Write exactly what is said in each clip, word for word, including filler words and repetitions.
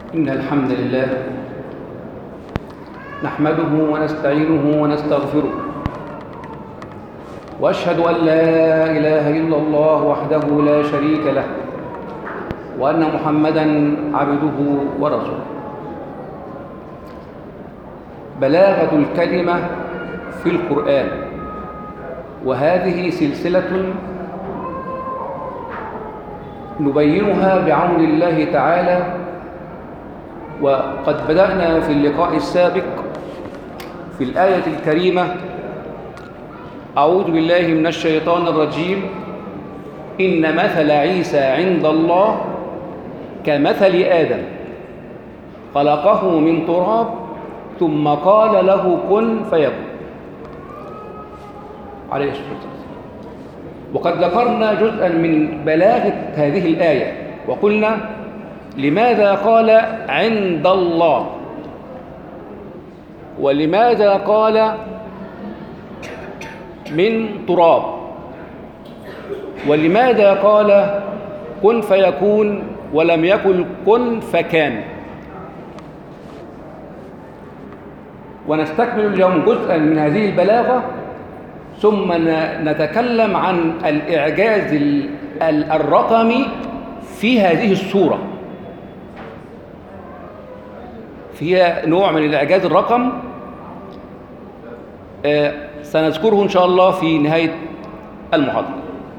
إن الحمد لله نحمده ونستعينه ونستغفره، وأشهد أن لا إله إلا الله وحده لا شريك له، وأن محمدًا عبده ورسوله. بلاغة الكلمة في القرآن، وهذه سلسلة نبينها بعون الله تعالى. وقد بدأنا في اللقاء السابق في الآية الكريمة: أعوذ بالله من الشيطان الرجيم، إن مثل عيسى عند الله كمثل آدم خلقه من تراب ثم قال له كن فيكون، عليه الصلاة والسلام. وقد ذكرنا جزءا من بلاغة هذه الآية، وقلنا لماذا قال عند الله، ولماذا قال من تراب، ولماذا قال كن فيكون ولم يقل كن فكان. ونستكمل اليوم جزءا من هذه البلاغة، ثم نتكلم عن الإعجاز الرقمي في هذه السورة. فيها نوع من الإعجاز الرقم آه سنذكره إن شاء الله في نهاية المحاضرة.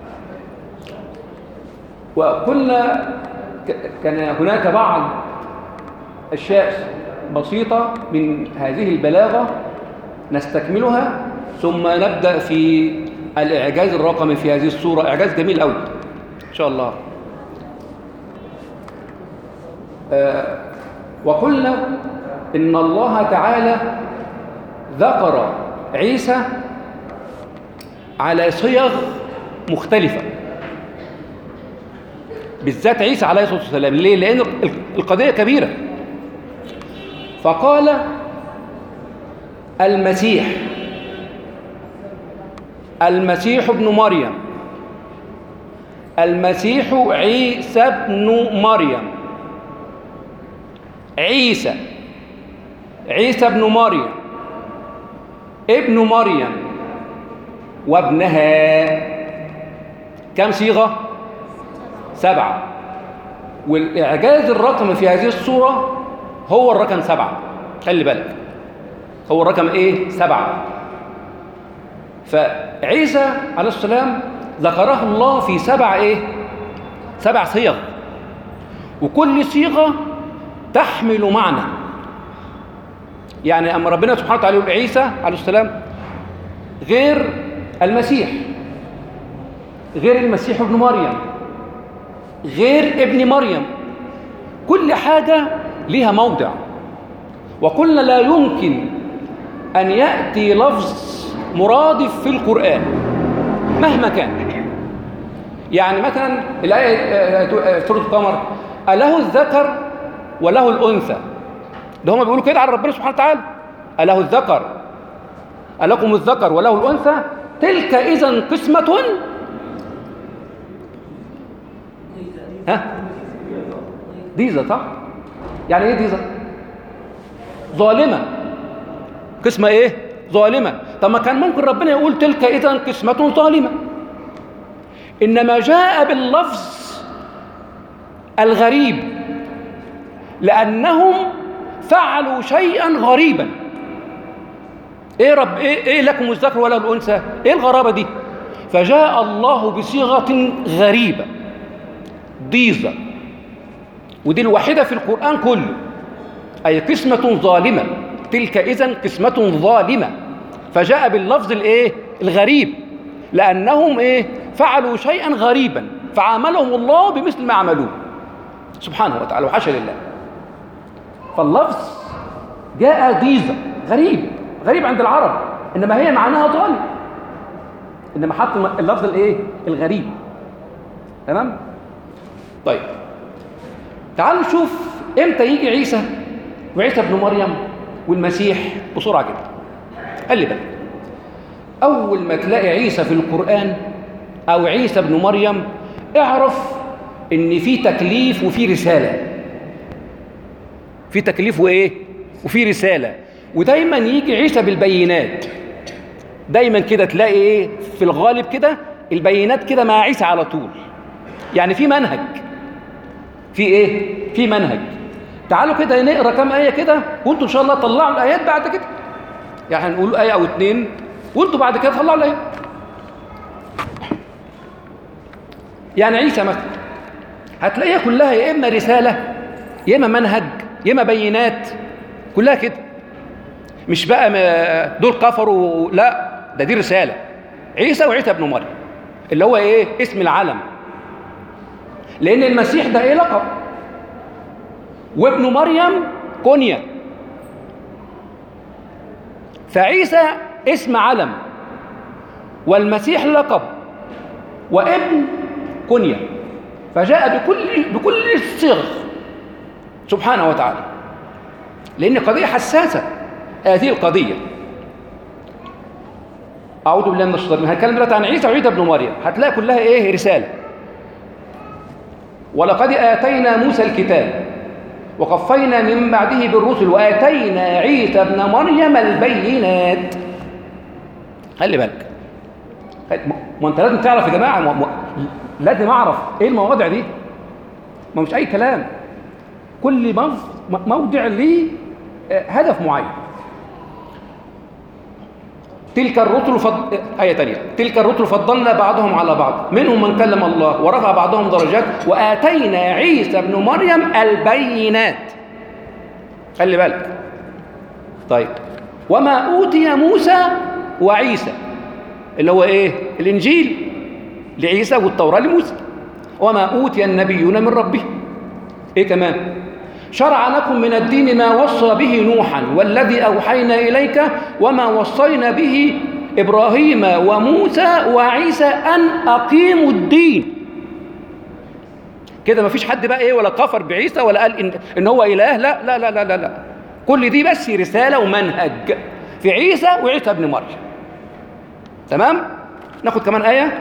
وقلنا كان هناك بعض أشياء بسيطة من هذه البلاغة نستكملها، ثم نبدأ في الإعجاز الرقمي في هذه السورة. إعجاز جميل أوي إن شاء الله. آه وقلنا إن الله تعالى ذكر عيسى على صيغ مختلفة، بالذات عيسى عليه الصلاة والسلام. ليه؟ لأن القضية كبيرة. فقال المسيح، المسيح ابن مريم، المسيح عيسى ابن مريم، عيسى عيسى ابن مريم، ابن مريم وابنها. كم صيغة؟ سبعة. والإعجاز الرقم في هذه الصورة هو الرقم سبعة. خلي بالك، هو الرقم إيه؟ سبعة. فعيسى عليه السلام ذكره الله في سبع إيه؟ سبع صيغ، وكل صيغة تحمل معنى. يعني أما ربنا سبحانه وتعالى يقول عيسى عليه السلام غير المسيح، غير المسيح ابن مريم، غير ابن مريم، كل حاجة لها موضع. وقلنا لا يمكن أن يأتي لفظ مرادف في القرآن مهما كان. يعني مثلا الآية سورة القمر: أله الذكر وله الأنثى. ده هم بيقولوا كده على ربنا سبحانه وتعالى: أله الذكر، ألكم الذكر وله الأنثى، تلك إذن قسمة ها ضيزة. صح؟ يعني إيه ضيزة؟ ظالمة. قسمة إيه؟ ظالمة. طب ما كان ممكن ربنا يقول تلك إذن قسمة ظالمة، إنما جاء باللفظ الغريب لأنهم فعلوا شيئا غريبا. ايه رب ايه, إيه لكم الذكر ولا الانثى؟ ايه الغرابه دي؟ فجاء الله بصيغه غريبه، ضيزه، ودي الوحيده في القران كله. اي قسمه ظالمه، تلك اذن قسمه ظالمه. فجاء باللفظ الايه؟ الغريب، لانهم ايه؟ فعلوا شيئا غريبا فعاملهم الله بمثل ما عملوه سبحانه وتعالى، وحاشا لله. فاللفظ جاء ضيزة، غريب غريب عند العرب، إنما هي معناها ظالم، إنما حط اللفظ الإيه؟ الغريب. تمام؟ طيب تعالوا نشوف إمتى يجي عيسى وعيسى ابن مريم والمسيح بسرعة كده. خلي بالك، أول ما تلاقي عيسى في القرآن أو عيسى ابن مريم اعرف إن في تكليف وفي رسالة. في تكليف وايه وفي رساله. ودايما يجي عيسى بالبينات، دايما كده تلاقي ايه في الغالب كده البينات كده مع عيسى على طول. يعني في منهج، في ايه في منهج. تعالوا كده نقرا كام ايه كده وانتوا ان شاء الله طلعوا الايات بعد كده. يعني هنقول ايه او اتنين وانتوا بعد كده طلعوا الايات. يعني عيسى مثلا هتلاقيها كلها يا اما رساله يا اما منهج يا اما بينات، كلها كده. مش بقى دول كفروا، لا، ده دي رساله. عيسى وعيسى ابن مريم اللي هو ايه اسم العلم، لان المسيح ده ايه لقب، وابن مريم كنية. فعيسى اسم علم والمسيح لقب وابن كنية، فجاء بكل بكل الصيغ سبحانه وتعالى، لأن قضية حساسة هذه القضية. أعوذ بالله من الشيطان الرجيم. هنتكلم دلوقتي عن عيسى وعيسى ابن مريم، هتلاقي كلها إيه رسالة. ولقد آتينا موسى الكتاب وقفينا من بعده بالرسل وآتينا عيسى ابن مريم البينات. خلي بالك، ما انت لازم تعرف يا جماعه، م... م... لازم اعرف ايه المواضع دي، ما مش اي كلام. كل موضع, موضع ليه هدف معين. تلك الرسل فض... آية تانية، تلك الرسل فضلنا بعضهم على بعض منهم من كلم الله ورفع بعضهم درجات وآتينا عيسى ابن مريم البينات. خلي بالك. طيب، وما أوتي موسى وعيسى اللي هو إيه؟ الإنجيل لعيسى والتوراة لموسى. وما أوتي النبيون من ربهم. إيه كمان؟ شرع لكم من الدين ما وصى به نوحا والذي أوحينا إليك وما وصينا به إبراهيم وموسى وعيسى أن أقيموا الدين. كده ما فيش حد بقى إيه ولا كفر بعيسى ولا قال إن, إن هو إله. لا لا لا لا لا لا. كل دي بس رسالة ومنهج في عيسى وعيسى ابن مريم. تمام؟ ناخد كمان آية.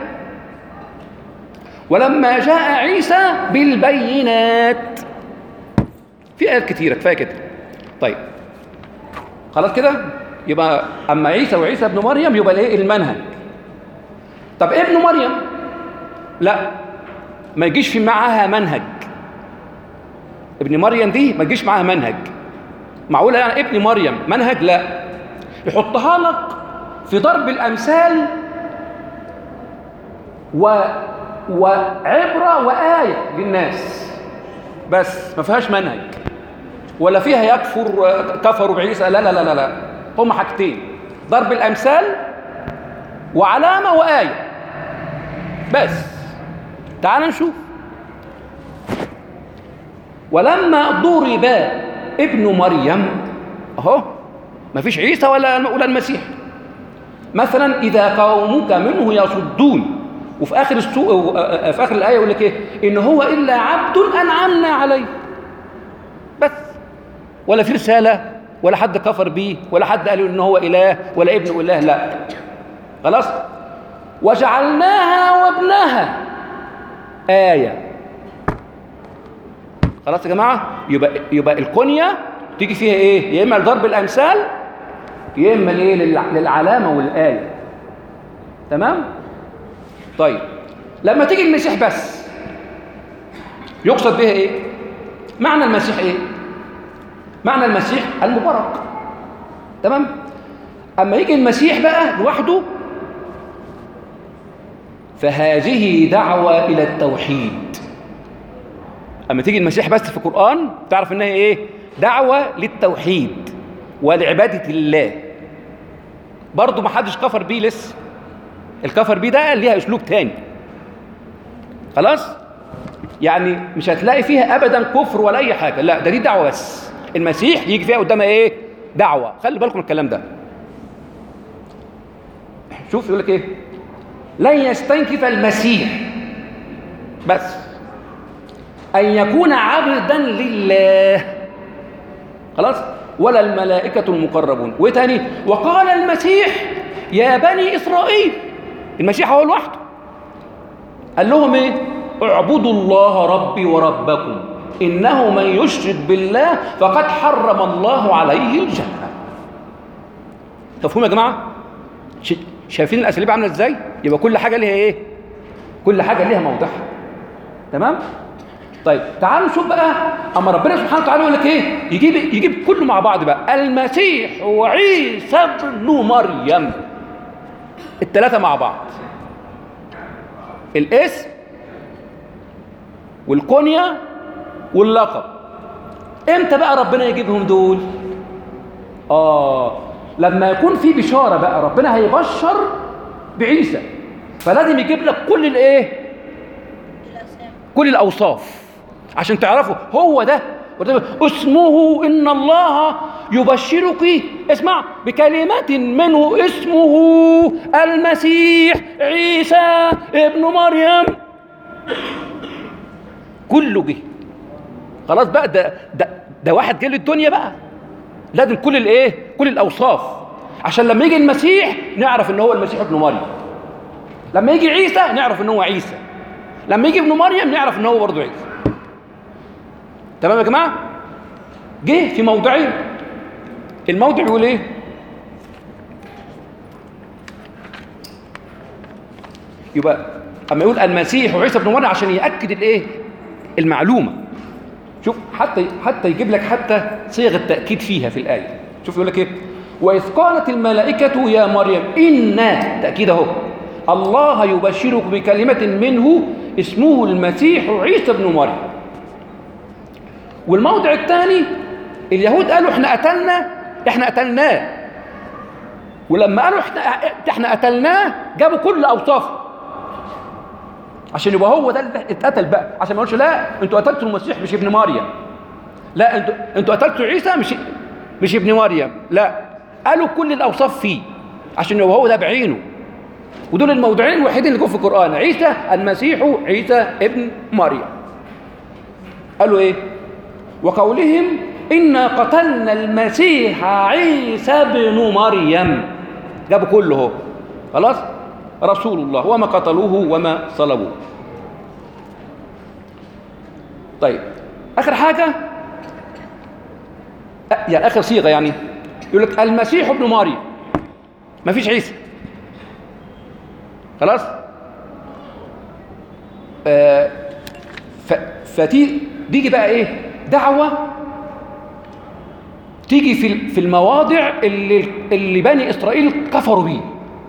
ولما جاء عيسى بالبينات. في آيات كتيرة، كفاية كده. طيب خلاص كده، يبقى أما عيسى وعيسى ابن مريم يبقى الايه؟ المنهج. طب ابن مريم لا، ما يجيش في معاها منهج. ابن مريم دي ما يجيش معاها منهج. معقولة يعني ابن مريم منهج؟ لا، يحطها لك في ضرب الأمثال و... وعبرة وآية للناس بس، ما فيهاش منهج ولا فيها يكفر كفروا بعيسى. لا لا لا لا، هم حاجتين: ضرب الأمثال وعلامة وآية بس. تعال نشوف. ولما ضرب ابن مريم، اهو ما فيش عيسى ولا ولا المسيح. مثلا إذا قومك منه يصدون، وفي آخر السوء في آخر الآية يقول لك إيه؟ إن هو إلا عبد أنعمنا عليه بس. ولا في رسالة ولا حد كفر بيه ولا حد قال إن هو إله ولا ابن إله. لا، خلاص. وجعلناها وابنها آية. خلاص يا جماعة. يبقى يبقى الكنية تيجي فيها إيه؟ يا إما لضرب الأمثال يا إما لإيه؟ للعلامة والآية. تمام؟ طيب لما تيجي المسيح بس يقصد بها ايه؟ معنى المسيح ايه؟ معنى المسيح المبارك. تمام؟ اما يجي المسيح بقى لوحده فهذه دعوة الى التوحيد. اما تيجي المسيح بس في القرآن تعرف انها ايه؟ دعوة للتوحيد ولعبادة الله. برضو ما حدش كفر بيه لسه. الكفر بيه ده ليها اسلوب تاني. خلاص؟ يعني مش هتلاقي فيها ابدا كفر ولا اي حاجه. لا، ده دي دعوه بس. المسيح يجي فيها قدامها ايه؟ دعوه. خلي بالكم من الكلام ده. شوف يقول لك ايه؟ لن يستنكف المسيح بس ان يكون عبدا لله. خلاص؟ ولا الملائكه المقربون. وايه تاني؟ وقال المسيح يا بني اسرائيل. المسيح هو لوحده قال لهم ايه؟ اعبدوا الله ربي وربكم. إنه من يشرك بالله فقد حرم الله عليه الجنة. مفهوم يا جماعة؟ شايفين الأساليب عاملة إزاي؟ يبقى كل حاجة ليها إيه؟ كل حاجة ليها موضعها. تمام؟ طيب تعالوا نشوف بقى أما ربنا سبحانه وتعالى يقول لك إيه؟ يجيب يجيب كله مع بعض بقى. المسيح وعيسى ابن مريم، الثلاثة مع بعض، الاسم والكنية واللقب. امتى بقى ربنا يجيبهم دول؟ آه لما يكون في بشارة بقى، ربنا هيبشر بعيسى، فلازم يجيب لك كل الايه؟ كل الأوصاف عشان تعرفوا هو ده. اسمه إن الله يبشرك، اسمع، بكلمات منه اسمه المسيح عيسى ابن مريم. كله جه خلاص بقى. ده ده ده واحد جه للدنيا بقى، لازم كل الايه؟ كل الاوصاف، عشان لما يجي المسيح نعرف ان هو المسيح ابن مريم، لما يجي عيسى نعرف ان هو عيسى، لما يجي ابن مريم نعرف ان هو برضه عيسى. تمام يا جماعه؟ جه في موضعين. الموضع يقول ايه؟ يبقى اما يقول المسيح وعيسى ابن مريم عشان ياكد الايه؟ المعلومه. شوف حتى حتى يجيب لك حتى صيغ التاكيد فيها في الايه. شوف يقول لك ايه؟ واذ قالت الملائكه يا مريم ان، تاكيد اهو، الله يبشرك بكلمه منه اسمه المسيح عيسى ابن مريم. والموضع الثاني اليهود قالوا احنا قتلنا احنا قتلناه، ولما قالوا احنا احنا قتلناه جابوا كل اوصافه عشان يبقى هو ده اللي اتقتل بقى، عشان ما يقولش لا انتوا قتلتوا المسيح مش ابن مريم، لا انتوا انتوا قتلتوا عيسى مش مش ابن مريم، لا قالوا كل الاوصاف فيه عشان يبقى هو ده بعينه. ودول الموضوعين الوحيدين اللي جم في القران، عيسى المسيح عيسى ابن مريم. قالوا ايه؟ وقولهم إنا قتلنا المسيح عيسى ابن مريم، جابوا كله هو خلاص، رسول الله وما قتلوه وما صلبوه. طيب آخر حاجة، يعني آخر صيغة، يعني يقول لك المسيح ابن مريم، ما فيش عيسى خلاص. آه فتي تيجي بقى ايه؟ دعوة تيجي في في المواضع اللي اللي بني اسرائيل كفروا بيه.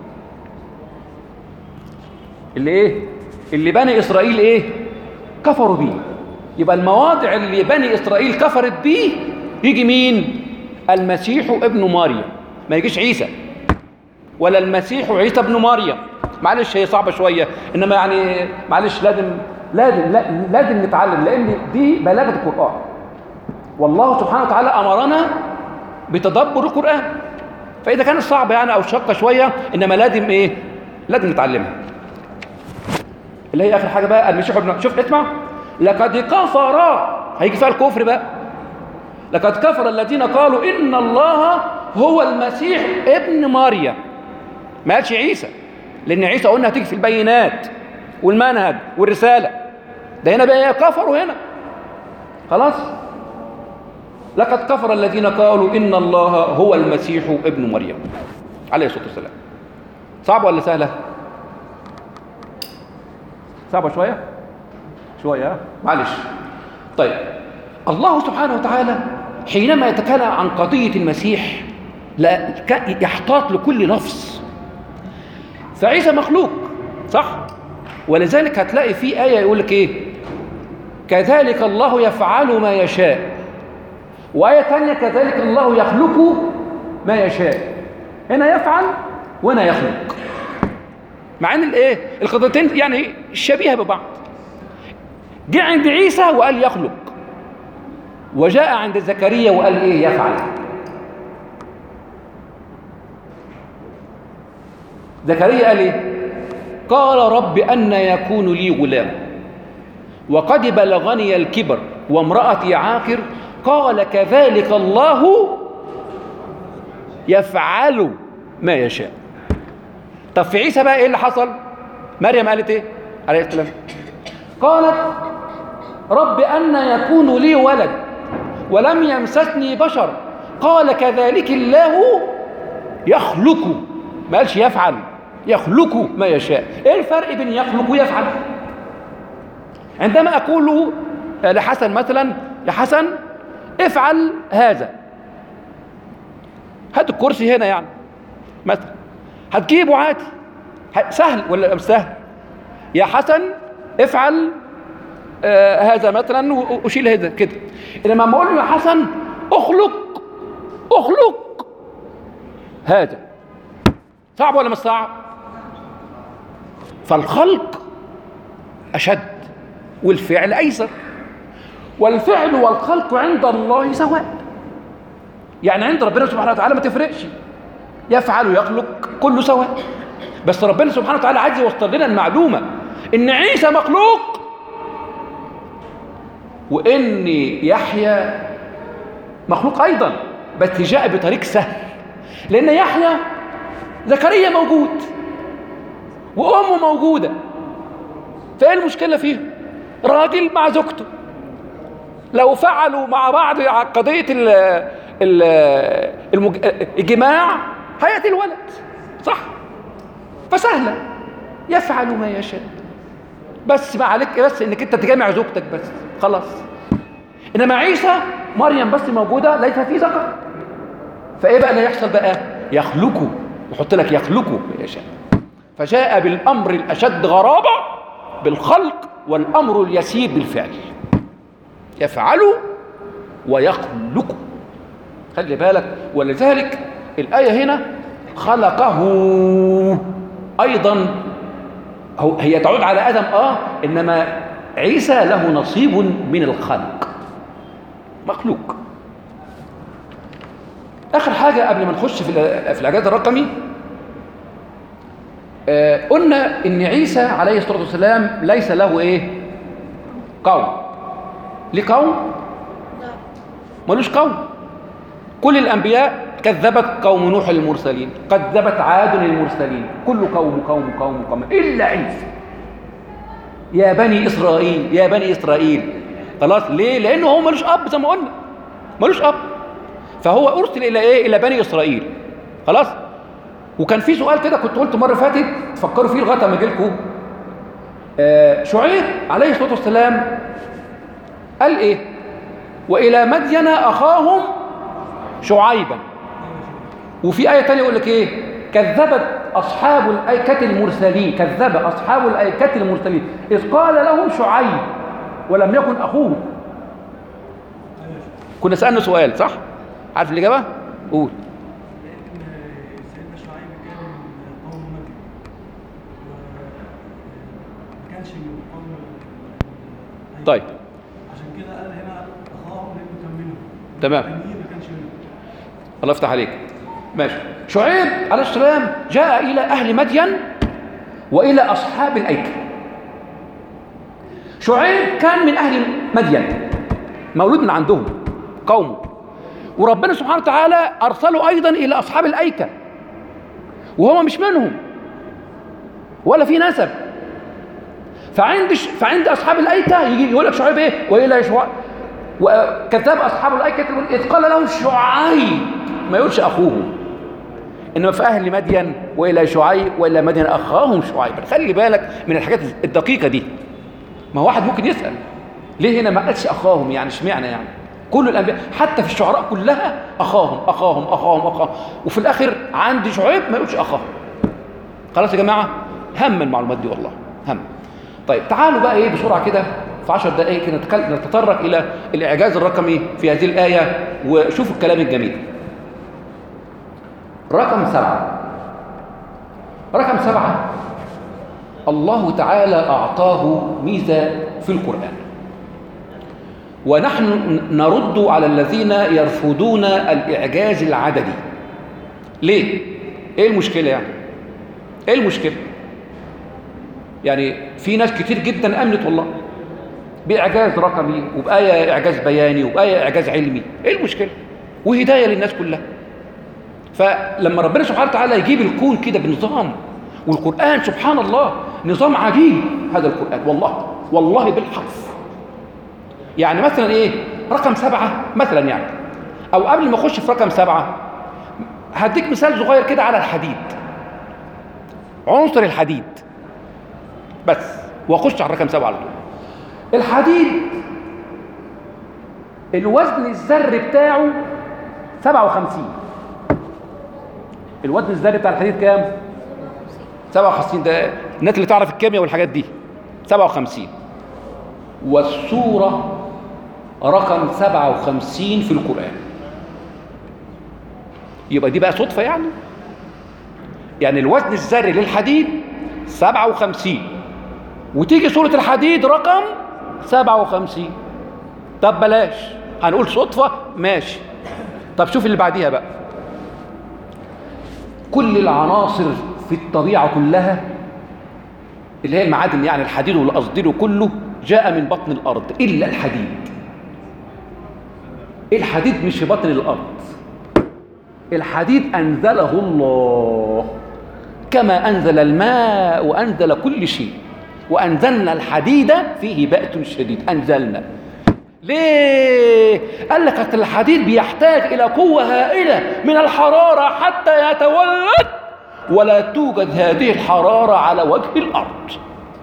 اللي ايه؟ اللي بني اسرائيل ايه؟ كفروا بيه. يبقى المواضع اللي بني اسرائيل كفرت بيه يجي مين؟ المسيح ابن مريم، ما يجيش عيسى ولا المسيح عيسى ابن مريم. معلش هي صعبة شوية، انما يعني معلش لازم لازم لازم نتعلم، لان دي بلاغة القرآن، والله سبحانه وتعالى امرنا بتدبر القرآن. فاذا كانت صعبة يعني او شاقة شوية، انما لازم ايه؟ لازم نتعلمها. اللي هي اخر حاجة بقى المسيح ابن، شوف اسمع، لقد كفر، هيجي فيها الكفر بقى، لقد كفر الذين قالوا ان الله هو المسيح ابن مريم. ما قالش عيسى، لان عيسى قلنا هتيجي في البينات والمنهج والرسالة، ده هنا بقى كفروا هنا خلاص. لقد كفر الذين قالوا إن الله هو المسيح ابن مريم عليه الصلاة والسلام. صعبة ولا سهلة؟ صعبة شوية؟ شوية معلش. طيب الله سبحانه وتعالى حينما يتكلم عن قضية المسيح لا يحتاط لكل لفظ. فعيسى مخلوق صح؟ ولذلك هتلاقي في آية يقول لك إيه؟ كذلك الله يفعل ما يشاء. وآية ثانية كذلك الله يخلق ما يشاء. هنا يفعل وهنا يخلق، مع ان الايه القضيتين يعني شبيهه ببعض. جاء عند عيسى وقال يخلق، وجاء عند زكريا وقال ايه؟ يفعل. زكريا قال ايه؟ قال رب أن يكون لي غلام وقد بلغني الكبر وامرأتي عاقر. قال كذلك الله يفعل ما يشاء. طب في عيسى بقى ايه اللي حصل؟ مريم قالت ايه عليه السلام؟ قالت رب أن يكون لي ولد ولم يمسسني بشر، قال كذلك الله يخلق، ما قالش يفعل، يخلق ما يشاء. ايه الفرق بين يخلق ويفعل؟ عندما اقول لحسن مثلا يا حسن افعل هذا، هات الكرسي هنا يعني مثلا، هتجيبه عادي، سهل ولا مش سهل؟ يا حسن افعل آه هذا مثلا واشيل هذا كده. انما لما اقول له يا حسن اخلق اخلق هذا، صعب ولا مش صعب؟ فالخلق اشد والفعل ايسر، والفعل والخلق عند الله سواء. يعني عند ربنا سبحانه وتعالى ما تفرقش، يفعل ويخلق كله سواء. بس ربنا سبحانه وتعالى عايز يوصل لنا المعلومه ان عيسى مخلوق وان يحيى مخلوق ايضا، بس جاء بطريق سهل. لان يحيى زكريا موجود وامه موجوده، فايه المشكله فيه؟ راجل مع زوجته، لو فعلوا مع بعض قضيه ال ال المج... الجماع هياتي الولد، صح؟ فسهله، يفعل ما يشاء، بس ما عليك بس انك انت تجامع زوجتك بس خلاص. انما عيسى مريم بس موجوده ليس في ذكر، فايه بقى اللي يحصل بقى؟ يخلقه، يحط لك يخلقه ما يشاء. فجاء بالامر الاشد غرابه بالخلق والامر اليسير بالفعل، يفعل ويخلق. خلي بالك، ولذلك الايه هنا خلقه ايضا، هي تعود على ادم اه انما عيسى له نصيب من الخلق، مخلوق. اخر حاجه قبل ما نخش في في الاعجاز الرقمي، آه قلنا ان عيسى عليه الصلاه والسلام ليس له ايه؟ قوم. ليه قوم؟ ملوش قوم. كل الانبياء كذبت قوم نوح المرسلين، كذبت عاد المرسلين، كل قوم قوم قوم قوم الا عيسى. يا بني اسرائيل يا بني اسرائيل، خلاص. ليه؟ لانه هو ملوش اب زي ما قلنا، ملوش اب، فهو ارسل الى ايه؟ الى بني اسرائيل، خلاص. وكان في سؤال كده كنت قلت مره فاتت تفكروا فيه لغايه ما اجي لكم. آه شعيب عليه الصلاه والسلام قال ايه؟ والى مدين اخاهم شعيبا. وفي ايه ثانيه يقول لك ايه؟ كذبت اصحاب الايكه المرسلين، كذب اصحاب الايكه المرسلين اذ قال لهم شعيب ولم يكن اخوه. كنا سالنا سؤال صح؟ عارف الاجابه؟ قول. سيدنا شعيب كان من قوم مكه، ما كانش من قوم. طيب عشان كده قال هنا اخاهم لانه كان منهم. تمام، ما كانش منهم. الله يفتح عليك. ماشي. شعيب عليه السلام جاء الى اهل مدين والى اصحاب الايكه. شعيب كان من اهل مدين، مولود من عندهم قومه، وربنا سبحانه وتعالى ارسله ايضا الى اصحاب الايكه وهو مش منهم ولا في نسب. فعند فعند اصحاب الايكه يجي يقول لك شعيب ايه؟ والى شعيب وكذب اصحاب الايكه اذ قال لهم شعيب، ما يقولش اخوه. انما في اهل مدين والى شعيب والى مدين اخاهم شعيب. خلي بالك من الحاجات الدقيقه دي. ما هو واحد ممكن يسال ليه هنا ما قالش اخاهم؟ يعني اشمعنى؟ يعني كل الانبياء حتى في الشعراء كلها اخاهم اخاهم اخاهم اخاهم، وفي الاخر عند شعيب ما يقولش اخاهم. خلاص يا جماعه، هم المعلومات دي والله هم. طيب تعالوا بقى ايه بسرعه كده في عشر دقائق كده نتطرق الى الاعجاز الرقمي في هذه الايه وشوفوا الكلام الجميل. رقم سبعه، رقم سبعه الله تعالى اعطاه ميزه في القران، ونحن نرد على الذين يرفضون الاعجاز العددي. ليه؟ ايه المشكله يعني؟ ايه المشكله؟ يعني في ناس كتير جدا امنت والله باعجاز رقمي وبايه اعجاز بياني وبايه اعجاز علمي، ايه المشكله؟ وهدايه للناس كلها. فلما ربنا سبحانه وتعالى يجيب الكون كده بنظام، والقران سبحان الله نظام عجيب، هذا القران والله والله بالحرف يعني مثلا ايه رقم سبعة مثلا يعني، او قبل ما اخش في رقم سبعة هديك مثال صغير كده على الحديد، عنصر الحديد بس، واخش على رقم سبعة على طول. الحديد الوزن الذري بتاعه سبعة وخمسين. الوزن الذري بتاع الحديد كام؟ سبعة وخمسين. ده الناس اللي تعرف الكيمياء والحاجات دي. سبعة وخمسين. والسورة رقم سبعة وخمسين في القرآن. يبقى دي بقى صدفة يعني؟ يعني الوزن الذري للحديد سبعة وخمسين، وتيجي سورة الحديد رقم سبعة وخمسين. طب بلاش، هنقول صدفة ماشي. طب شوف اللي بعديها بقى. كل العناصر في الطبيعة كلها اللي هي المعادن يعني الحديد والأصدير كله جاء من بطن الأرض إلا الحديد. الحديد مش في بطن الأرض، الحديد أنزله الله كما أنزل الماء وأنزل كل شيء، وأنزلنا الحديد فيه بأس شديد. أنزلنا ليه؟ قال لك الحديد بيحتاج إلى قوة هائلة من الحرارة حتى يتولد، ولا توجد هذه الحرارة على وجه الأرض،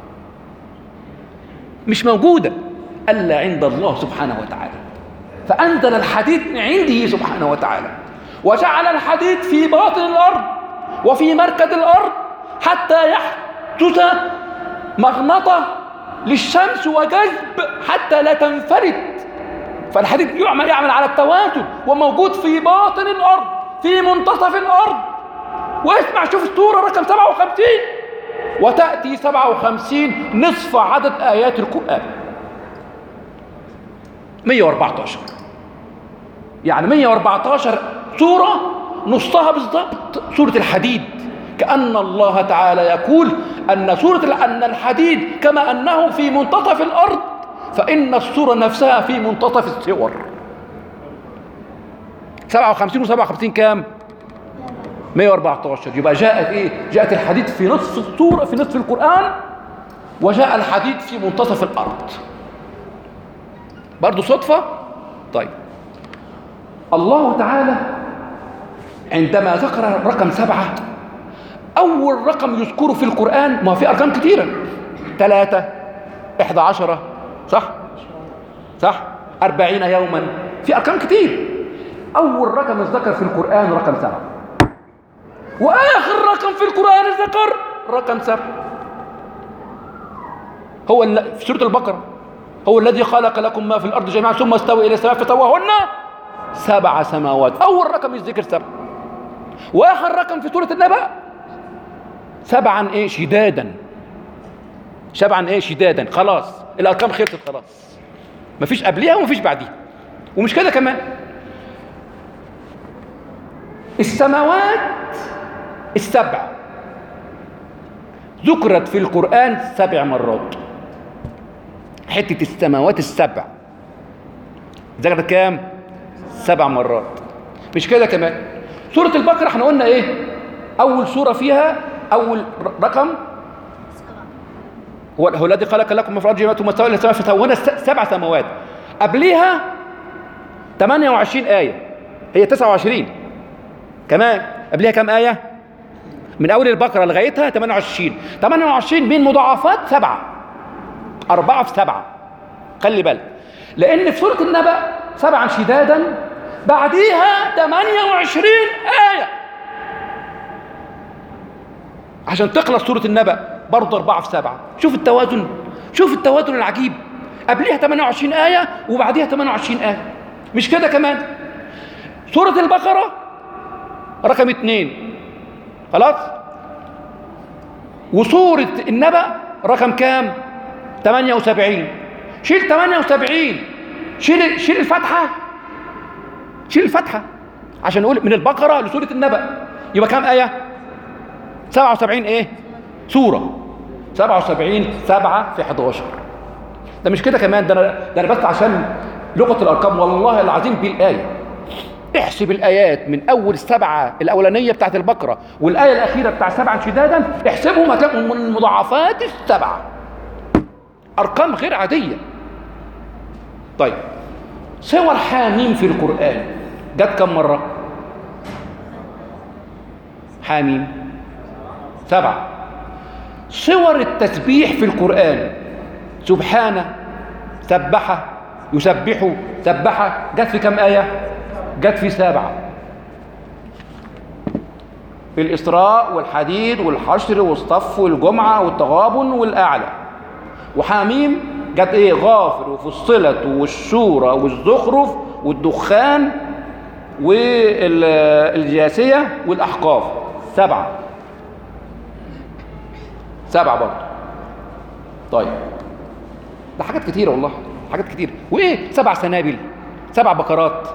مش موجودة إلا عند الله سبحانه وتعالى. فأنزل الحديد من عنده سبحانه وتعالى، وجعل الحديد في باطن الأرض وفي مركز الأرض حتى يحدث مغنطة للشمس وجذب حتى لا تنفرد. فالحديد يعمل يعمل على التوازن، وموجود في باطن الأرض في منتصف الأرض. واسمع شوف السورة رقم سبعة وخمسين، وتأتي سبعة وخمسين نصف عدد آيات القرآن، مئة وأربعة عشر. يعني مئة وأربعة عشر سورة نصها بالضبط سورة الحديد. كأن الله تعالى يقول أن سورة أن الحديد كما أنه في منتصف الأرض، فإن السورة نفسها في منتصف السور. سبعة وخمسين وسبعة وخمسين كام؟ مئة وأربعة عشر. يبقى جاءت إيه؟ جاءت الحديد في نصف السورة في نصف القرآن، وجاء الحديد في منتصف الأرض. برضو صدفة؟ طيب الله تعالى عندما ذكر رقم سبعة أول رقم يذكره في القرآن، ما في أرقام كثيرة، ثلاثة، إحدى عشرة، صح؟ صح؟ أربعين يوما، في أرقام كثير. أول رقم ذكر في القرآن رقم سبعة، وآخر رقم في القرآن ذكر رقم سبعة. هو في سورة البقرة هو الذي خلق لكم ما في الأرض جميعا ثم استوى إلى السماء فسواهن سبع سماوات. أول رقم يذكر سبع، وآخر رقم في سورة النبأ سبعا إيه شدادا، سبعا إيه شدادا. خلاص الأرقام خلصت خلاص، مفيش قبلها ومفيش بعديها. ومش كده كمان، السماوات السبع ذكرت في القرآن سبع مرات. حتة السماوات السبع ذكرت كام؟ سبع مرات. مش كده كمان، سورة البقرة احنا قلنا ايه؟ أول سورة فيها أول رقم هو هو الذي خلق لكم ما في الأرض جميعا ثم استوى إلى السماء فسواهن سبع سماوات. قبليها ثمانية وعشرين آية، هي تسعة وعشرين كمان. قبليها كم آية؟ من أول البقرة لغايتها ثمانية وعشرين. ثمانية وعشرين من مضاعفات سبعة، أربعة في سبعة. خلي بالك، لأن في سورة النبأ سبعا شدادا بعديها ثمانية وعشرين آية عشان تخلص سورة النبأ برضه أربعة في سبعة. شوف التوازن، شوف التوازن العجيب. قبليها ثمانية وعشرين آية وبعديها ثمانية وعشرين آية. مش كده كمان، سورة البقرة رقم اثنين خلاص، وسورة النبأ رقم كام؟ ثمانية وسبعين. شيل ثمانية وسبعين، شيل شيل الفتحة، شيل الفتحة عشان نقول من البقرة لسورة النبأ يبقى كام آية؟ سبعة وسبعين ايه؟ سورة. سبعة وسبعين سبعة في أحد عشر. ده مش كده كمان، ده انا ده انا بس عشان لغة الأرقام والله العظيم بالآية. احسب الآيات من أول السبعة الأولانية بتاعت البقرة والآية الأخيرة بتاع سبعا شدادا، احسبهم هتلاقوا من المضاعفات السبعة. أرقام غير عادية. طيب صور حاميم في القرآن جت كم مرة؟ حاميم سبعة. صور التسبيح في القرآن سبحانه، سبحه، يسبحه، سبحه، جت في كم آية؟ جت في سبعة. في الإسراء والحديد والحشر والصف والجمعة والتغابن والأعلى. وحاميم جت إيه؟ غافر وفصلت والشورى والزخرف والدخان والجاثية والأحقاف. سبعة سبعة برضه. طيب ده حاجات كتيرة والله، حاجات كتيرة. وإيه؟ سبع سنابل، سبع بقرات.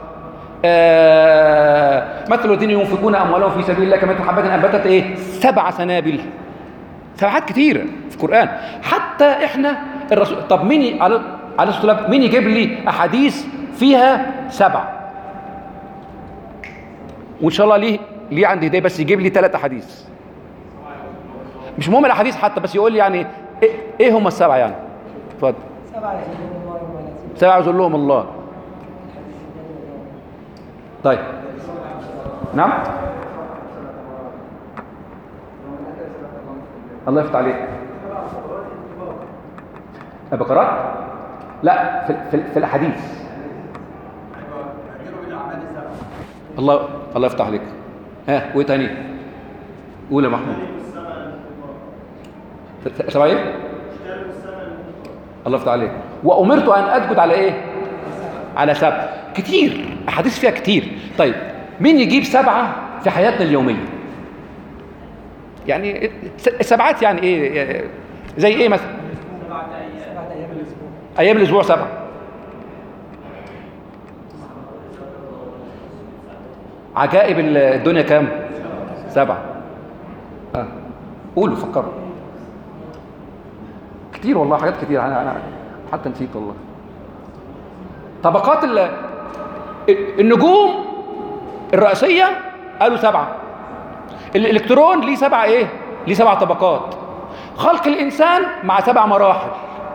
آه مثل الذين ينفقون أموالهم في سبيل الله كمثل حبة أنبتت إيه؟ سبع سنابل. سبعات كتيرة في القرآن. حتى إحنا الرسول، طب مين على عليه الصلاة والسلام مين يجيب لي أحاديث فيها سبعة؟ وإن شاء الله ليه ليه عندي هداية بس يجيب لي ثلاث أحاديث. مش مهم الأحاديث حتى، بس يقول لي يعني إيه, إيه هم السبعة يعني؟ اتفضل. سبعة يذلهم الله يوم لا ظل. سبعة يذلهم الله. طيب نعم. الله يفتح عليك. البقرات؟ لا، في, في, في الأحاديث. الله الله يفتح عليك. ها وايه تاني؟ قول يا محمود. سبعة ايه؟ الله يفتح عليك. وأمرت أن أسجد على ايه؟ على سبع. كتير أحاديث فيها كتير. طيب مين يجيب سبعة في حياتنا اليومية؟ يعني السبعات يعني ايه؟ زي ايه مثلا؟ سبعة أيام الأسبوع. أيام الأسبوع سبعة. عجائب الدنيا كام؟ سبعة. آه. قولوا فكروا. كتير والله، حاجات كتير. أنا أنا حتى نسيت والله. طبقات ال... النجوم الرئيسية قالوا سبعة. الإلكترون ليه سبعة إيه؟ ليه سبع طبقات. خلق الإنسان مع سبع مراحل.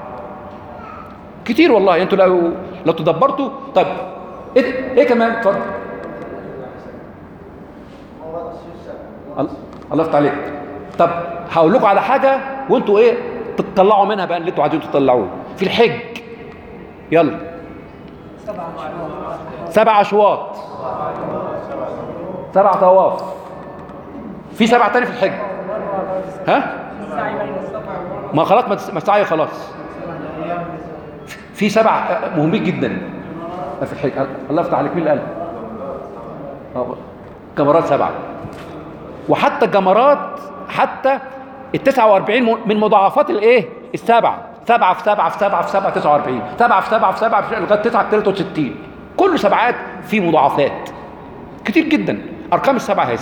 كتير والله. أنتوا لو لو تدبرتوا. طب إيه, إيه كمان؟ اتفضل. الله يفتح عليك. طب هقول لكم على حاجه وانتوا ايه تطلعوا منها بقى اللي انتوا عايزين تطلعوه. في الحج يلا سبع أشواط. سبع اشواط، سبع طواف. في سبع تاني في الحج. ها السعي بين الصفا والمروة. ما خلاص، ما السعي خلاص. في سبع مهمين جدا في الحج. الله يفتح عليك. مين اللي قال؟ جمرات سبعه. وحتى الجمرات حتى التسعة واربعين من مضاعفات الايه؟ السبعة. سبعة في سبعة في سبعة في سبعة تسعة واربعين. سبعة في سبعة في سبعة لغاية تسعة ثلاثة وستين. كل سبعات في مضاعفات كتير جدا. أرقام السبعة هذه.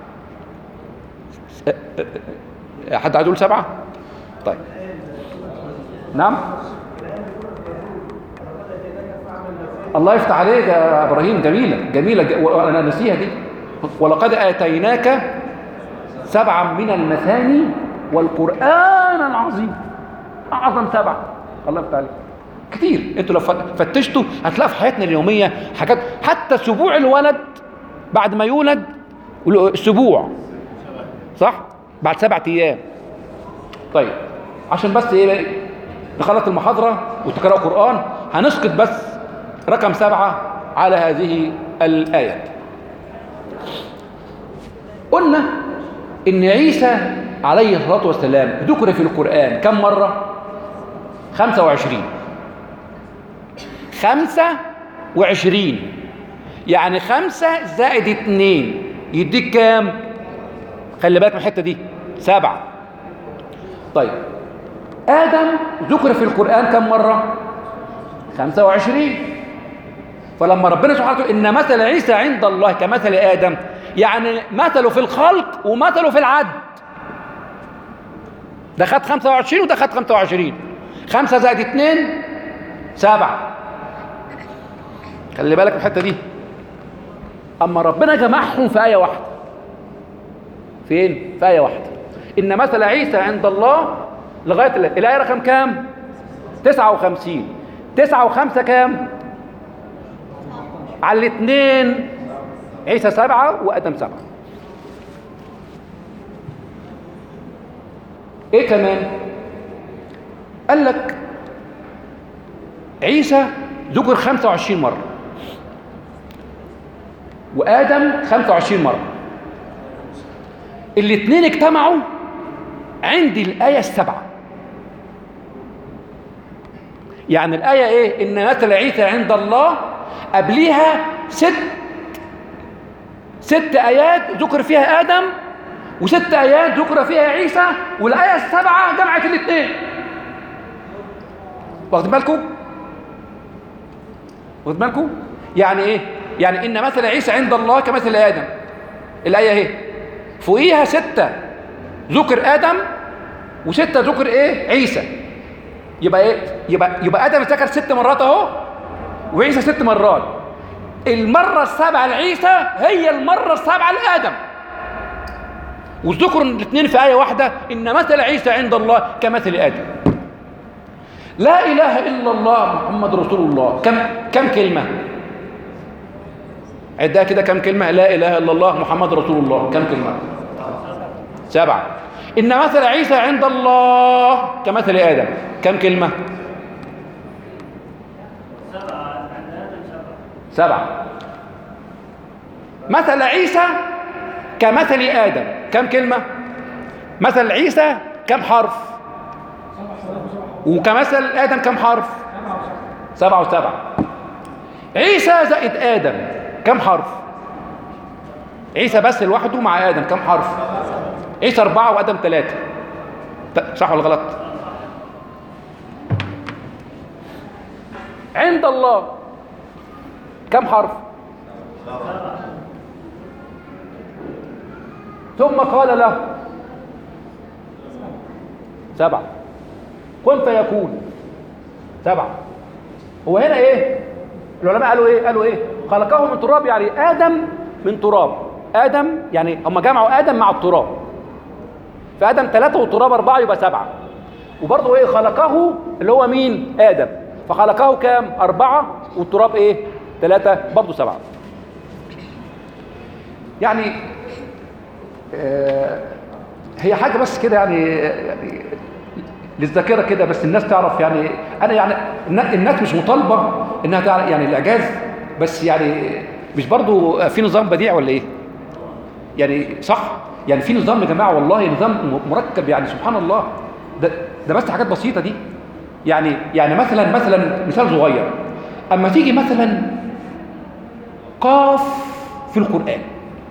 حد عايز يقول سبعة؟ طيب نعم. الله يفتح عليك يا إبراهيم. جميلة جميلة وأنا نسيها دي. ولقد آتيناك سبعا من المثاني والقرآن العظيم. أعظم سبعة. الله يفتح عليك. كتير. انتوا لو فتشتوا هتلاقوا في حياتنا اليومية حاجات. حتى سبوع الولد بعد ما يولد سبوع صح؟ بعد سبعة أيام. طيب عشان بس ايه نخلص المحاضرة وتقرأوا قرآن هنسقط بس رقم سبعة على هذه الآية. قلنا إن عيسى عليه الصلاة والسلام ذكر في القرآن كم مرة؟ خمسة وعشرين. خمسة وعشرين يعني خمسة زائد اتنين يديك كام؟ خلي بالك من الحتة دي. سبعة. طيب آدم ذكر في القرآن كم مرة؟ خمسة وعشرين. فلما ربنا سبحانه وتعالى إن مثل عيسى عند الله كمثل آدم يعني مثله في الخلق ومثله في العد. ده خد خمسة وعشرين وده خد خمسة وعشرين. خمسة زائد اتنين سبعة. خلي بالك من الحتة دي. أما ربنا جمعهم في آية واحدة. فين؟ في آية واحدة. إن مثل عيسى عند الله لغاية الآية رقم كام؟ تسعة وخمسين. تسعة وخمسة كام؟ على الاثنين. عيسى سبعة وآدم سبعة. ايه كمان؟ قال لك عيسى ذكر خمسة وعشرين مرة وآدم خمسة وعشرين مرة. الاثنين اجتمعوا عند الآية السبعة. يعني الآية ايه؟ إن مثل عيسى عند الله قبليها ست ست آيات ذكر فيها آدم وست آيات ذكر فيها عيسى، والآية السبعة جمعت الاثنين. واخد بالكم؟ واخد بالكم؟ يعني ايه؟ يعني إن مثل عيسى عند الله كمثل آدم. الآية اهي فوقيها ستة ذكر آدم وستة ذكر ايه؟ عيسى. يبقى ايه؟ يبقى يبقى آدم ذكر ست مرات اهو وعيسى ست مرات. المرة السابعة لعيسى هي المرة السابعة لآدم. وذكر الاثنين في آية واحدة، إن مثل عيسى عند الله كمثل آدم. لا إله إلا الله محمد رسول الله كم كم كلمة؟ عدها كده كم كلمة؟ لا إله إلا الله محمد رسول الله كم كلمة؟ سبعة. إن مثل عيسى عند الله كمثل آدم كم كلمة؟ سبعة. مثل عيسى كمثل آدم كم كلمة؟ مثل عيسى كم حرف؟ وكمثل آدم كم حرف؟ سبعة وسبعة. عيسى زائد آدم كم حرف؟ عيسى بس لوحده مع آدم كم حرف؟ عيسى أربعة وآدم ثلاثة. صح ولا غلط؟ عند الله كم حرف؟ ثم قال له سبعة. كن فيكون سبعة. هو هنا ايه؟ العلماء قالوا ايه؟ قالوا ايه؟ خلقه من تراب، يعني آدم من تراب. آدم يعني هم جمعوا آدم مع التراب، فآدم ثلاثة والتراب أربعة يبقى سبعة. وبرضه ايه؟ خلقه اللي هو مين؟ آدم. فخلقه كام؟ أربعة والتراب ايه؟ ثلاثة برضه سبعة. يعني آه هي حاجة بس كده يعني, يعني للذاكرة كده، بس الناس تعرف. يعني أنا يعني الناس مش مطالبة إنها تعرف يعني الإعجاز، بس يعني مش برضو في نظام بديع ولا إيه؟ يعني صح؟ يعني في نظام يا جماعة، والله نظام مركب، يعني سبحان الله. ده ده بس حاجات بسيطة دي. يعني يعني مثلا مثلا مثال صغير، أما تيجي مثلا قاف في القرآن،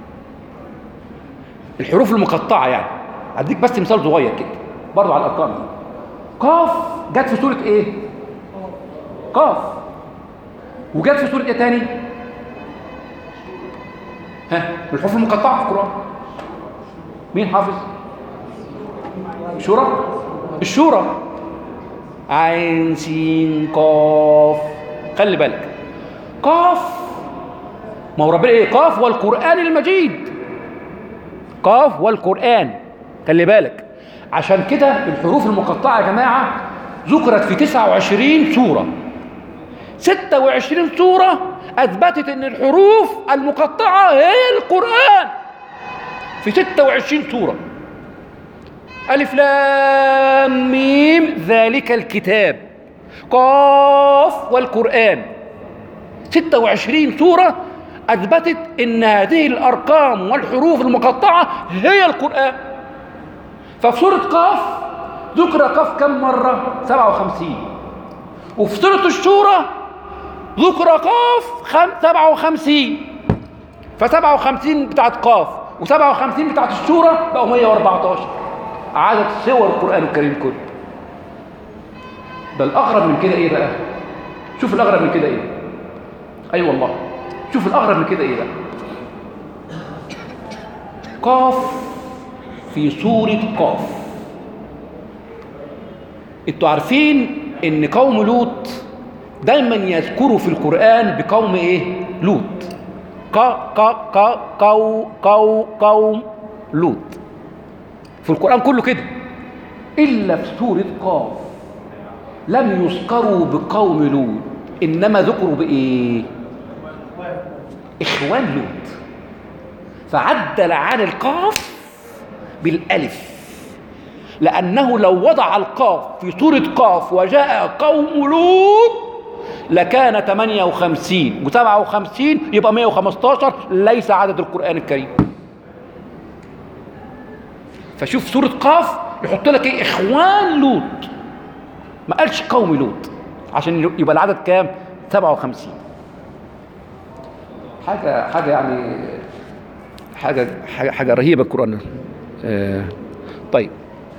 الحروف المقطعة، يعني هديك بس مثال صغير كده برضو على الأرقام دي. قاف جت في سورة ايه؟ قاف. وجت في سورة ايه تاني؟ ها، الحروف المقطعة في القرآن. مين حافظ؟ شورى؟ الشورى. عين سين قاف. خلي بالك قاف، ما هو ربنا ايه؟ قاف والقرآن المجيد. قاف والقرآن، خلي بالك. عشان كده الحروف المقطعة يا جماعة ذكرت في تسعة وعشرين سورة. ستة وعشرين سورة أثبتت أن الحروف المقطعة هي القرآن في ستة وعشرين سورة. ألف لام ميم ذلك الكتاب، قاف والقرآن. ستة وعشرين سورة أثبتت أن هذه الأرقام والحروف المقطعة هي القرآن. ففي سورة قاف ذكر قاف كم مرة؟ سبعة وخمسين. وفي سورة الشورى ذكر قاف سبعة وخمسين. فسبعة وخمسين بتاعت قاف وسبعة وخمسين بتاعت الشورى بقوا مية وأربعتاشر. عدد سور القرآن الكريم كله. ده الأغرب من كده إيه بقى؟ شوف الأغرب من كده إيه؟ أي أيوة والله، شوف الأغرب من كده إيه بقى؟ قاف في سورة قاف. انتوا عارفين ان قوم لوط دايما يذكروا في القرآن بقوم ايه؟ لوط. قا قا قا قو قو قوم لوط في القرآن كله كده، الا في سورة قاف لم يذكروا بقوم لوط، إنما ذكروا بإيه؟ إخوان لوط، فعدل عن القاف بالألف، لأنه لو وضع القاف في سورة قاف وجاء قوم لوط لكان ثمانية وخمسين وسبعة وخمسين يبقى مئة وخمسة عشر، ليس عدد القرآن الكريم. فشوف سورة قاف يحط لك ايه؟ إخوان لوط، ما قالش قوم لوط، عشان يبقى العدد كام؟ سبعة وخمسين. حاجة حاجة يعني حاجة حاجة, حاجة رهيبة القرآن. آه طيب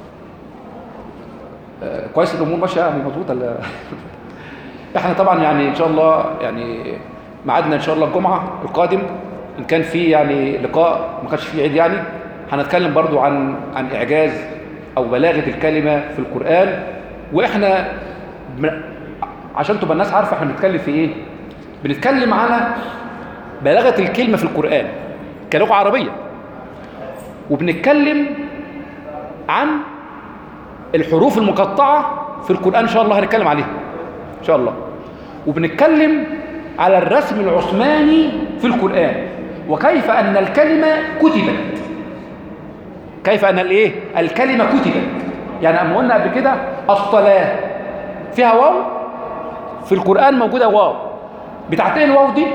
آه كويس الأمور ماشية يعني مظبوطة. احنا طبعا يعني ان شاء الله يعني ميعادنا ان شاء الله الجمعة القادم، ان كان في يعني لقاء ما كانش فيه عيد يعني، هنتكلم برضو عن عن إعجاز أو بلاغة الكلمة في القرآن. وإحنا عشان تبقى الناس عارفة احنا بنتكلم في إيه، بنتكلم على بلاغة الكلمة في القرآن كلغة عربية، وبنتكلم عن الحروف المقطعة في القرآن إن شاء الله هنتكلم عليها إن شاء الله، وبنتكلم على الرسم العثماني في القرآن وكيف أن الكلمة كتبت، كيف أن الإيه؟ الكلمة كتبت. يعني أما قلنا قبل كده الصلاة فيها واو، في القرآن موجودة واو، بتاعت إيه الواو دي؟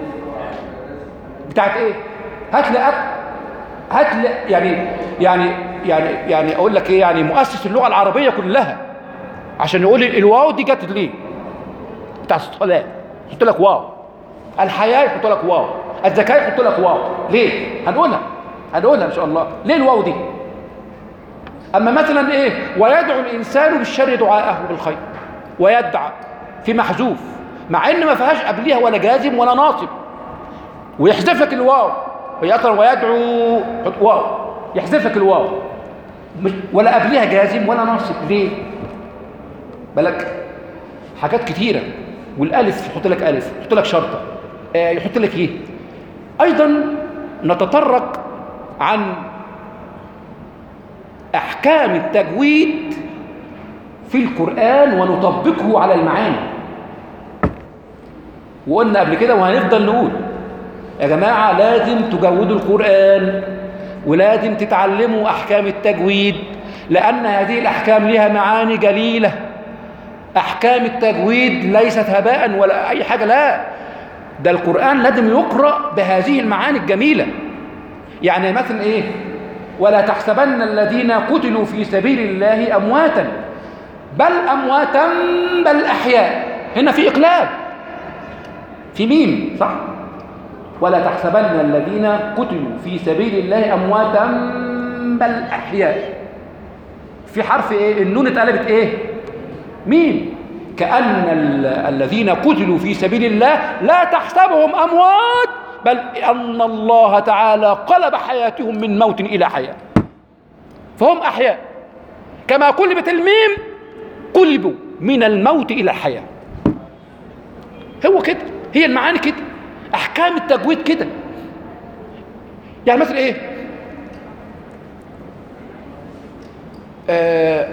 بتاعت إيه؟ هات لي أك... هات لي يعني يعني يعني يعني أقول لك إيه، يعني مؤسس اللغة العربية كلها عشان يقول الواو دي جت ليه؟ بتاعت الصلاة يحط لك واو، الحياة يحط لك واو، الزكاة يحط لك واو، ليه؟ هنقولها هنقولها إن شاء الله ليه الواو دي. أما مثلا إيه؟ ويدعو الإنسان بالشر دعاءه بالخير، ويدعى في محذوف مع إن ما فيهاش قبليها ولا جازم ولا ناصب، ويحذف لك الواو، هي أصلا ويدعو حط واو، يحذف لك الواو ولا قبليها جازم ولا ناصب، ليه؟ بالك حاجات كتيرة. والألف يحط لك ألف، يحط لك شرطة، آه يحط لك إيه. أيضا نتطرق عن أحكام التجويد في القرآن ونطبقه على المعاني. وقلنا قبل كده وهنفضل نقول يا جماعة لازم تجودوا القرآن ولازم تتعلموا أحكام التجويد، لأن هذه الأحكام لها معاني جليلة. أحكام التجويد ليست هباء ولا أي حاجة، لا، ده القرآن لازم يقرأ بهذه المعاني الجميلة. يعني مثلا إيه؟ ولا تحسبن الذين قتلوا في سبيل الله أمواتا بل أمواتا بل أحياء، هنا في إقلاب في ميم صح، ولا تحسبن الذين قتلوا في سبيل الله أمواتا بل أحياء، في حرف إيه؟ النون اتقلبت إيه؟ ميم، كأن الذين قتلوا في سبيل الله لا تحسبهم أموات بل أن الله تعالى قلب حياتهم من موت إلى حياة، فهم أحياء كما قلبت الميم قلبوا من الموت إلى الحياة. هو كده، هي المعاني كده، أحكام التجويد كده. يعني مثلا إيه؟ آه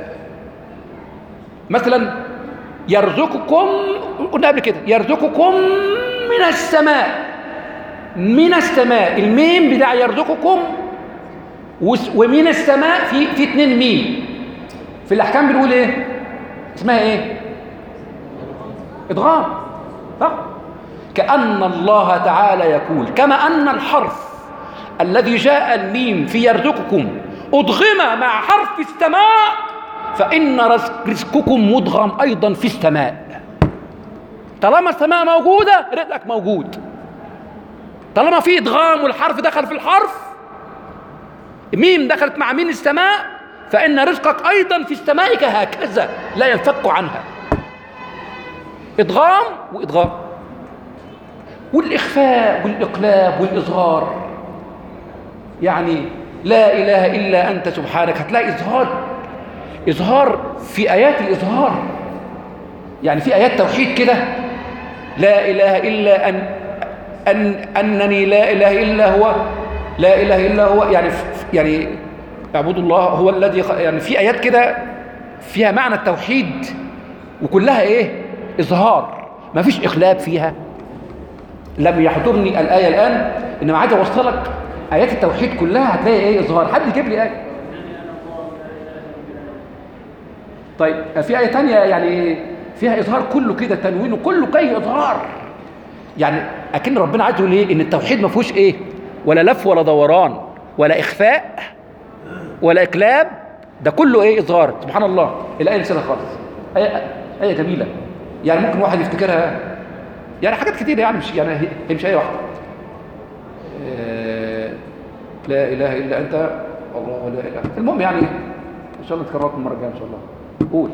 مثلا يرزقكم، قلنا قبل كده يرزقكم من السماء، من السماء الميم بتاع يرزقكم، ومن السماء في في اتنين ميم في الاحكام بنقول ايه؟ اسمها ايه؟ ادغام صح؟ كأن الله تعالى يقول كما أن الحرف الذي جاء الميم في يرزقكم أدغم مع حرف السماء فإن رزقكم مدغم أيضا في السماء. طالما السماء موجودة رزقك موجود، طالما في إدغام والحرف دخل في الحرف، ميم دخلت مع مين السماء، فإن رزقك أيضا في السماء كهكذا لا ينفك عنها. إدغام وإدغام، والإخفاء والإقلاب والإظهار. يعني لا إله إلا أنت سبحانك، هتلاقي إظهار، إظهار في آيات الإظهار. يعني في آيات توحيد كده، لا إله إلا أن أن أنني لا إله إلا هو، لا إله إلا هو، يعني يعني اعبدوا الله هو الذي، يعني في آيات كده فيها معنى التوحيد وكلها ايه؟ اظهار، ما فيش اخلاب فيها. لم يحضرني الايه الان، انما عايز اوصلك ايات التوحيد كلها هتلاقي ايه؟ اظهار. حد يجيب لي ايه؟ طيب في ايه تانية يعني فيها اظهار كله كده، تنوين وكله كي اظهار، يعني اكن ربنا عايز يقول ايه؟ ان التوحيد ما فيهوش ايه؟ ولا لف ولا دوران ولا اخفاء ولا اقلاب، ده كله ايه؟ اظهار. سبحان الله، الايه نسيتها خالص. ايه ايه جميله، يعني ممكن واحد يفتكرها، يعني حاجات كتير، يعني مش يعني هي مش ايه واحده. إيه لا اله الا انت الله لا اله. المهم يعني ان شاء الله نتكرر المره الجايه ان شاء الله. قول.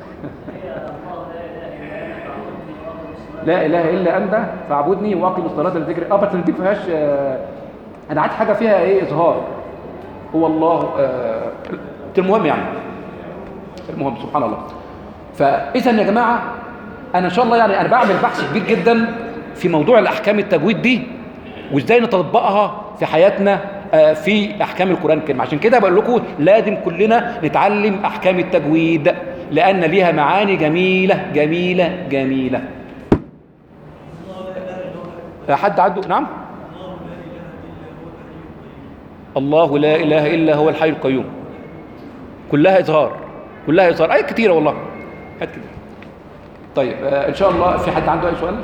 لا اله الا انت فاعبدني واقم الصلاه لذكري. اه بس دي ما فيهاش آه انا عايز حاجه فيها ايه؟ اظهار. هو الله آه المهم يعني المهم سبحان الله. فاذا يا جماعه انا ان شاء الله يعني انا بعمل بحث كبير جدا في موضوع الاحكام التجويد دي وازاي نطبقها في حياتنا آه في احكام القران الكريم. عشان كده بقول لكم لازم كلنا نتعلم احكام التجويد لان ليها معاني جميله جميله جميله. حد عنده؟ نعم. الله لا اله الا هو الحي القيوم، كلها اظهار، كلها اظهار، ايات كتيره والله، ايات كتيره. طيب آه ان شاء الله في حد عنده اي سؤال؟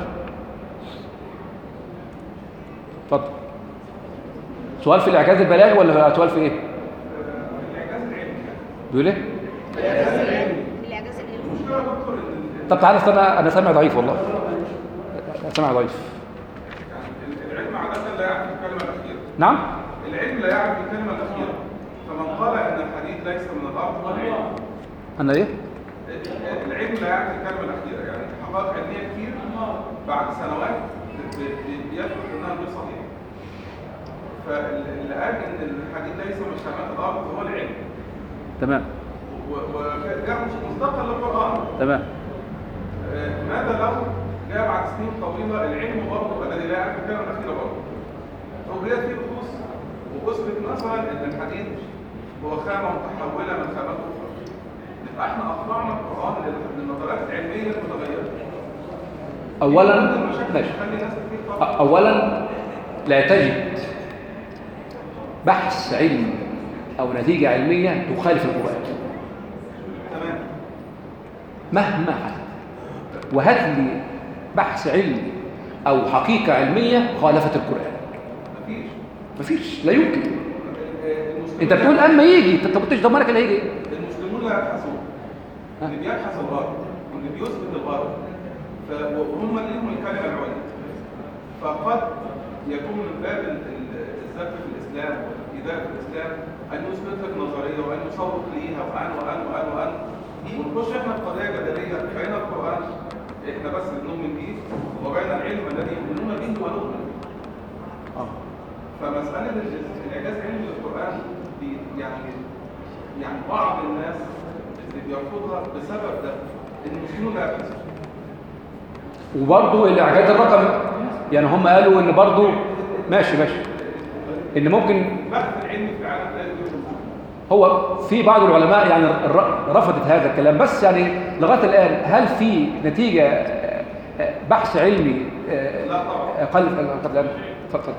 اتفضل. سؤال في الاعجاز البلاغي ولا سؤال في ايه؟ الاعجاز العلمي. بيقول ايه؟ الاعجاز العلمي. الاعجاز العلمي. طب تعالى استنى، انا سامع ضعيف والله، سامع ضعيف. العلم عادة لا يعرف الكلمة الأخيرة. نعم؟ العلم لا يعرف الكلمة الأخيرة، فمن قال أن الحديد ليس من الأرض هو العلم. انا ايه؟ العلم لا يعرف الكلمة الأخيرة، يعني حقائق علمية كتير بعد سنوات بيثبت أنها غير صحيحة. فاللي قال أن الحديد ليس من خامات الأرض هو العلم. تمام. وجاء مصداقا للقرآن. تمام. ماذا لو جاء بعد سنين طويلة العلم برضه الذي لا يعرف الكلمة الأخيرة برضه فوجدت فيه بحوث وأثبت مثلا أن الحديد هو خامة متحولة من خامات أخرى، يبقى احنا أخضعنا القرآن للنظريات العلمية المتغيرة. أولا ماشي. أولا لا تجد بحث علمي أو نتيجة علمية تخالف القرآن. تمام. مهما حصل، وهات لي بحث علمي أو حقيقة علمية خالفت القرآن. مفيش. مفيش، لا يمكن. أنت بتقول أما يجي، أنت بتقولش ضمانك اللي هيجي. المسلمون لا يبحثون. اللي بيبحث الغرب واللي بيثبت الغرب وهم اللي لهم الكلمة العليا. فقد يكون من باب الذكر في الإسلام والإيذاء في الإسلام أن يثبت لك نظرية وأن يسوق ليها وأن وأن وأن وأن ونخش احنا في قضية جدلية بين القرآن احنا بس بنؤمن به وبين العلم الذي يؤمنون به ونؤمن. آه. فمسألة الإعجاز العلمي للقرآن يعني يعني بعض الناس اللي بيرفضها بسبب ده المسلمون لا يبحثون. وبرضه الإعجاز الرقمي، يعني هم قالوا إن برضه ماشي ماشي إن ممكن البحث العلمي في العالم لا يوجد. هو في بعض العلماء يعني رفضت هذا الكلام، بس يعني لغايه الان هل في نتيجه بحث علمي لا طبعا. قل قبل ان اتفضل.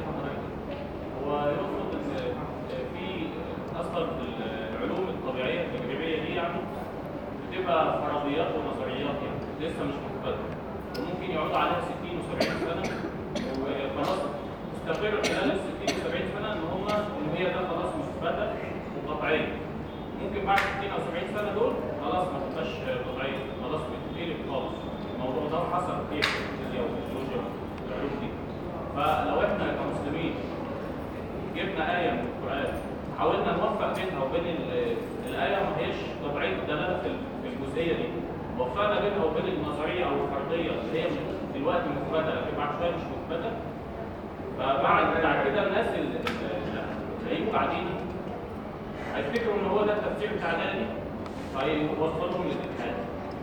هو يقصد ان في اصلا العلوم الطبيعيه التجريبيه دي يعني بتبقى فرضيات ونظريات يعني لسه مش مثبته وممكن يقعدوا عليها ستين وسبعين سنه وخلاص استقروا خلال ال ستين وسبعين سنه ان هم ان هي ده خلاص مثبته وقطعيه. ممكن بعد ستين او سبعين سنه دول خلاص ما تبقاش قطعيه، خلاص بتتقلب خالص. الموضوع ده حصل كتير في الفيزياء والجيولوجيا والعلوم دي. فلو احنا كمسلمين جبنا ايه من القران حاولنا نوفق بينها وبين الايه ما هيش قطعيه الدلاله في الجزئيه دي، وفقنا بينها وبين النظريه او الفرضيه اللي هي دلوقتي مثبته لكن بعد شويه مش مثبته. فبعد بعد كده الناس اللي هيجوا بعدين هيفتكروا ان هو ده التفسير بتاع الايه دي فيوصلهم للاتحاد.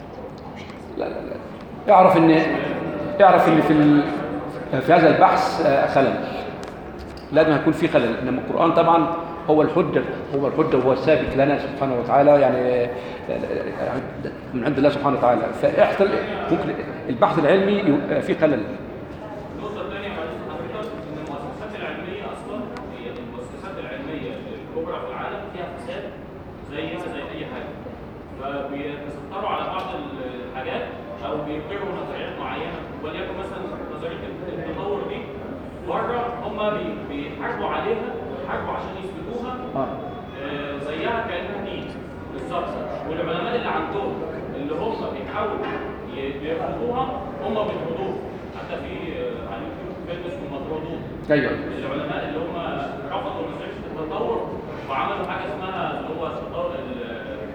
لا لا لا اعرف ان اعرف ان في ال... في هذا البحث خلل، لازم يكون في خلل. انما القرآن طبعا هو الحجة هو الحجة وهو الثابت لنا سبحانه وتعالى، يعني يعني من عند الله سبحانه وتعالى. فاحصل ممكن البحث العلمي يبقى فيه خلل. النقطة الثانية معلش حضرتك إن المؤسسات العلمية أصلا هي المؤسسات العلمية الكبرى في العالم فيها فساد زيها زي أي حاجة، فبيتستروا على بعض الحاجات أو بيقروا نظريات معينة، وليكن مثلا نظرية التطور دي بره هم بي- بيحاربوا عليها، بيحاربوا عشان يثبتوها آه. آه، زيها كأنها دين بالظبط، والعلماء اللي عندهم اللي هم بيحاولوا ي- بيرفضوها هم بيرفضوها. حتى في آه، على اليوتيوب فيلم اسمه مطرودون، ايوه العلماء اللي هم رفضوا نظريه التطور وعملوا حاجه اسمها اللي هو التطور ال-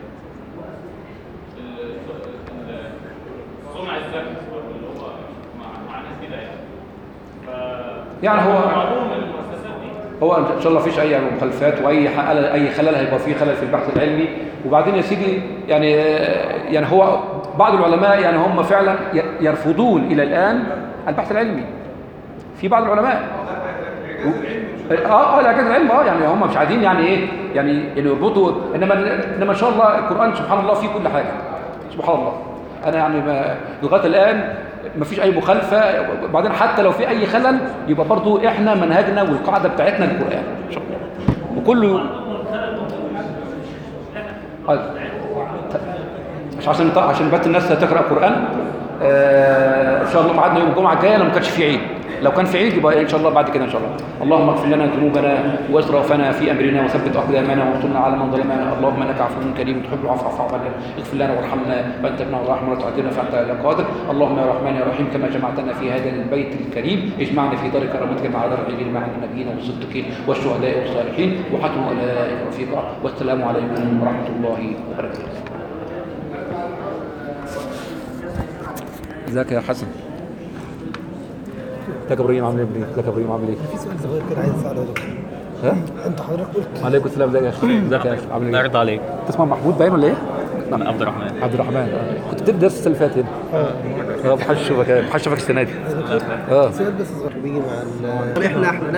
ال- ال- صنع الذكي، اللي هو مع مع ناس كده يعني. ف يعني هو- معلوم من المؤسسات دي. هو ان شاء الله فيش اي مخالفات واي خلل اي خلل هيبقى فيه خلل في البحث العلمي. وبعدين يا سيدي يعني يعني هو بعض العلماء يعني هم فعلا يرفضون الى الان البحث العلمي. في بعض العلماء اه اه الاعجاز العلمي اه يعني هم مش عايزين يعني ايه يعني يعني يربطوا، انما انما ان شاء الله القران سبحان الله فيه كل حاجه سبحان الله. انا يعني ما لغايه الان ما فيش اي مخالفه. بعدين حتى لو في اي خلل يبقى برضو احنا منهجنا والقاعده بتاعتنا القران ان شاء الله وكله آه. مش عشان عشان بات الناس تقرا قران. آه ان شاء الله ميعادنا يوم الجمعه الجايه لو ما كانش في عيد. لو كان في عيد يبقى ان شاء الله بعد كده ان شاء الله. اللهم اغفر لنا ذنوبنا واسرافنا في امرنا وثبت اقدامنا وانصرنا على من ظلمنا. اللهم انك عفو كريم تحب العفو فاعف عنا. اغفر لنا وارحمنا فانت ابن الرحمن ولا تعذبنا فانت لا قادر. اللهم يا رحمن يا رحيم كما جمعتنا في هذا البيت الكريم اجمعنا في دار كرامتك مع دار العلم مع النبيين والصديقين والشهداء والصالحين وحسن اولئك رفيقا. والسلام عليكم ورحمه الله وبركاته. ازيك يا حسن؟ ازيك يا ابراهيم عامل ايه؟ ازيك يا ابراهيم عامل ايه؟ في سؤال صغير كده عايز اساله يا دكتور. ها؟ انت حضرتك قلت عليكم السلام. ازيك يا اخي؟ ازيك يا اخي عامل ايه؟ الله يرضى عليك. تسمع محمود باين ولا ايه؟ أنا عبد الرحمن. عبد الرحمن آه. كنت بتدرس السنه اللي فاتت هنا. اه بحشفك بحشفك السنه دي. اه سؤال بس صغير بيجي مع ال- احنا احنا